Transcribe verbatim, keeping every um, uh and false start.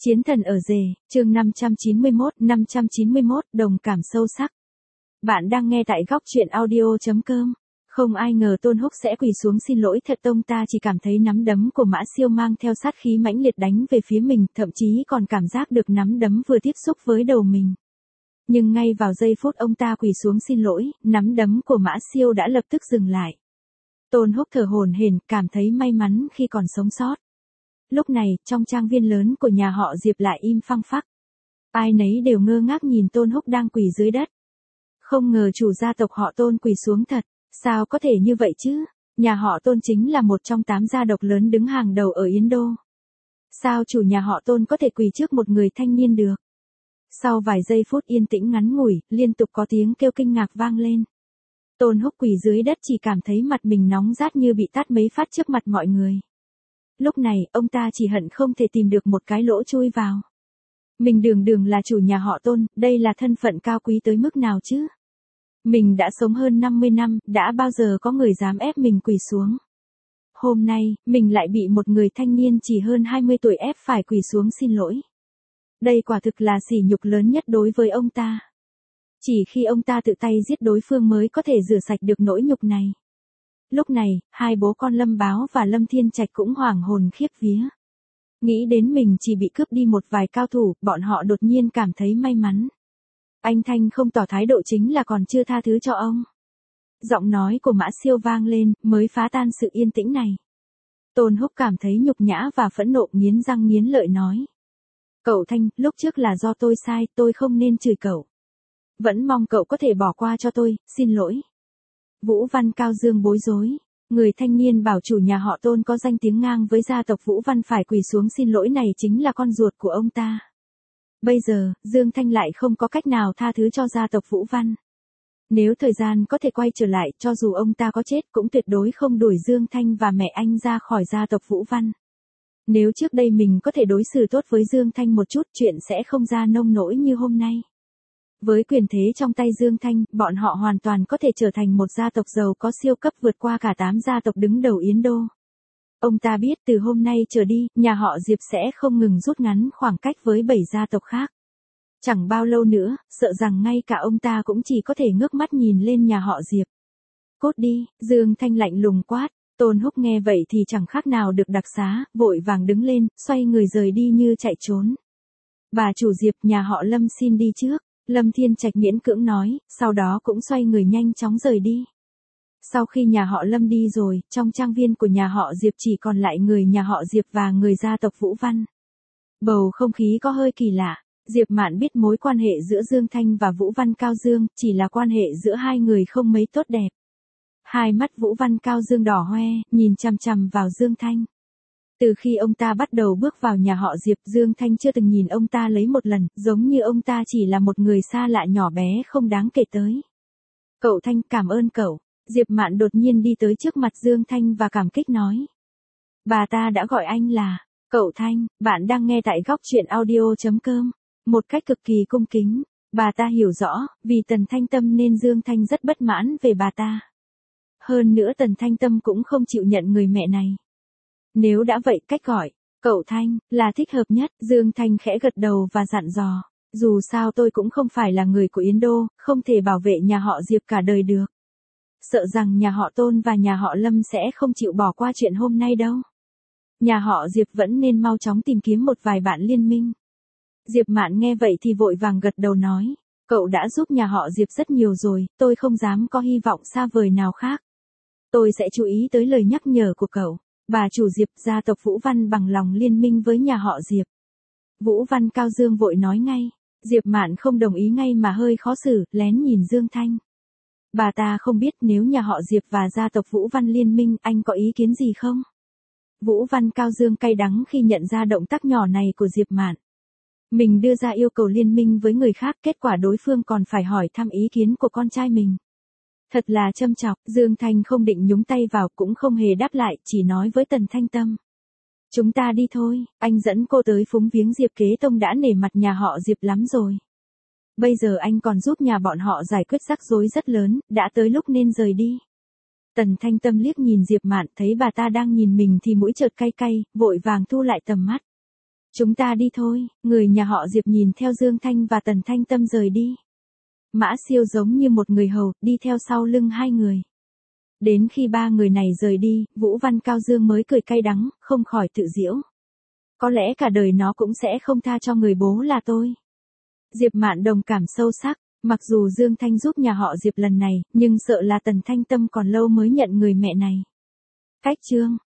Chiến thần ở rể, chương năm trăm chín mươi mốt, năm trăm chín mươi mốt, đồng cảm sâu sắc. Bạn đang nghe tại góc truyện audio chấm com. Không ai ngờ Tôn Húc sẽ quỳ xuống xin lỗi thật, ông ta chỉ cảm thấy nắm đấm của Mã Siêu mang theo sát khí mãnh liệt đánh về phía mình, thậm chí còn cảm giác được nắm đấm vừa tiếp xúc với đầu mình. Nhưng ngay vào giây phút ông ta quỳ xuống xin lỗi, nắm đấm của Mã Siêu đã lập tức dừng lại. Tôn Húc thở hổn hển, cảm thấy may mắn khi còn sống sót. Lúc này, trong trang viên lớn của nhà họ Diệp lại im phăng phắc. Ai nấy đều ngơ ngác nhìn Tôn Húc đang quỳ dưới đất. Không ngờ chủ gia tộc họ Tôn quỳ xuống thật, sao có thể như vậy chứ? Nhà họ Tôn chính là một trong tám gia tộc lớn đứng hàng đầu ở Yến Đô. Sao chủ nhà họ Tôn có thể quỳ trước một người thanh niên được? Sau vài giây phút yên tĩnh ngắn ngủi, liên tục có tiếng kêu kinh ngạc vang lên. Tôn Húc quỳ dưới đất chỉ cảm thấy mặt mình nóng rát như bị tát mấy phát trước mặt mọi người. Lúc này, ông ta chỉ hận không thể tìm được một cái lỗ chui vào. Mình đường đường là chủ nhà họ Tôn, đây là thân phận cao quý tới mức nào chứ? Mình đã sống hơn năm mươi năm, đã bao giờ có người dám ép mình quỳ xuống. Hôm nay, mình lại bị một người thanh niên chỉ hơn hai mươi tuổi ép phải quỳ xuống xin lỗi. Đây quả thực là sỉ nhục lớn nhất đối với ông ta. Chỉ khi ông ta tự tay giết đối phương mới có thể rửa sạch được nỗi nhục này. Lúc này, hai bố con Lâm Báo và Lâm Thiên Trạch cũng hoảng hồn khiếp vía. Nghĩ đến mình chỉ bị cướp đi một vài cao thủ, bọn họ đột nhiên cảm thấy may mắn. Anh Thanh không tỏ thái độ chính là còn chưa tha thứ cho ông. Giọng nói của Mã Siêu vang lên, mới phá tan sự yên tĩnh này. Tôn Húc cảm thấy nhục nhã và phẫn nộ, nghiến răng nghiến lợi nói. Cậu Thanh, lúc trước là do tôi sai, tôi không nên chửi cậu. Vẫn mong cậu có thể bỏ qua cho tôi, xin lỗi. Vũ Văn Cao Dương bối rối. Người thanh niên bảo chủ nhà họ Tôn có danh tiếng ngang với gia tộc Vũ Văn phải quỳ xuống xin lỗi này chính là con ruột của ông ta. Bây giờ, Dương Thanh lại không có cách nào tha thứ cho gia tộc Vũ Văn. Nếu thời gian có thể quay trở lại, cho dù ông ta có chết cũng tuyệt đối không đuổi Dương Thanh và mẹ anh ra khỏi gia tộc Vũ Văn. Nếu trước đây mình có thể đối xử tốt với Dương Thanh một chút, chuyện sẽ không ra nông nỗi như hôm nay. Với quyền thế trong tay Dương Thanh, bọn họ hoàn toàn có thể trở thành một gia tộc giàu có siêu cấp vượt qua cả tám gia tộc đứng đầu Yến Đô. Ông ta biết từ hôm nay trở đi, nhà họ Diệp sẽ không ngừng rút ngắn khoảng cách với bảy gia tộc khác. Chẳng bao lâu nữa, sợ rằng ngay cả ông ta cũng chỉ có thể ngước mắt nhìn lên nhà họ Diệp. Cút đi, Dương Thanh lạnh lùng quát. Tôn Húc nghe vậy thì chẳng khác nào được đặc xá, vội vàng đứng lên, xoay người rời đi như chạy trốn. Bà chủ Diệp, nhà họ Lâm xin đi trước. Lâm Thiên Trạch miễn cưỡng nói, sau đó cũng xoay người nhanh chóng rời đi. Sau khi nhà họ Lâm đi rồi, trong trang viên của nhà họ Diệp chỉ còn lại người nhà họ Diệp và người gia tộc Vũ Văn. Bầu không khí có hơi kỳ lạ, Diệp Mạn biết mối quan hệ giữa Dương Thanh và Vũ Văn Cao Dương, chỉ là quan hệ giữa hai người không mấy tốt đẹp. Hai mắt Vũ Văn Cao Dương đỏ hoe, nhìn chằm chằm vào Dương Thanh. Từ khi ông ta bắt đầu bước vào nhà họ Diệp, Dương Thanh chưa từng nhìn ông ta lấy một lần, giống như ông ta chỉ là một người xa lạ nhỏ bé không đáng kể tới. Cậu Thanh, cảm ơn cậu. Diệp Mạn đột nhiên đi tới trước mặt Dương Thanh và cảm kích nói. Bà ta đã gọi anh là, cậu Thanh, bạn đang nghe tại góc truyện audio chấm com. Một cách cực kỳ cung kính, bà ta hiểu rõ, vì Tần Thanh Tâm nên Dương Thanh rất bất mãn về bà ta. Hơn nữa Tần Thanh Tâm cũng không chịu nhận người mẹ này. Nếu đã vậy, cách gọi, cậu Thanh, là thích hợp nhất. Dương Thanh khẽ gật đầu và dặn dò. Dù sao tôi cũng không phải là người của Yến Đô, không thể bảo vệ nhà họ Diệp cả đời được. Sợ rằng nhà họ Tôn và nhà họ Lâm sẽ không chịu bỏ qua chuyện hôm nay đâu. Nhà họ Diệp vẫn nên mau chóng tìm kiếm một vài bạn liên minh. Diệp Mạn nghe vậy thì vội vàng gật đầu nói. Cậu đã giúp nhà họ Diệp rất nhiều rồi, tôi không dám có hy vọng xa vời nào khác. Tôi sẽ chú ý tới lời nhắc nhở của cậu. Bà chủ Diệp, gia tộc Vũ Văn bằng lòng liên minh với nhà họ Diệp. Vũ Văn Cao Dương vội nói ngay. Diệp Mạn không đồng ý ngay mà hơi khó xử, lén nhìn Dương Thanh. Bà ta không biết nếu nhà họ Diệp và gia tộc Vũ Văn liên minh, anh có ý kiến gì không? Vũ Văn Cao Dương cay đắng khi nhận ra động tác nhỏ này của Diệp Mạn. Mình đưa ra yêu cầu liên minh với người khác, kết quả đối phương còn phải hỏi thăm ý kiến của con trai mình. Thật là châm chọc, Dương Thanh không định nhúng tay vào, cũng không hề đáp lại, chỉ nói với Tần Thanh Tâm. Chúng ta đi thôi, anh dẫn cô tới phúng viếng Diệp Kế Tông đã nể mặt nhà họ Diệp lắm rồi. Bây giờ anh còn giúp nhà bọn họ giải quyết rắc rối rất lớn, đã tới lúc nên rời đi. Tần Thanh Tâm liếc nhìn Diệp Mạn, thấy bà ta đang nhìn mình thì mũi chợt cay cay, vội vàng thu lại tầm mắt. Chúng ta đi thôi, người nhà họ Diệp nhìn theo Dương Thanh và Tần Thanh Tâm rời đi. Mã Siêu giống như một người hầu, đi theo sau lưng hai người. Đến khi ba người này rời đi, Vũ Văn Cao Dương mới cười cay đắng, không khỏi tự giễu. Có lẽ cả đời nó cũng sẽ không tha cho người bố là tôi. Diệp Mạn đồng cảm sâu sắc, mặc dù Dương Thanh giúp nhà họ Diệp lần này, nhưng sợ là Tần Thanh Tâm còn lâu mới nhận người mẹ này. Cách chương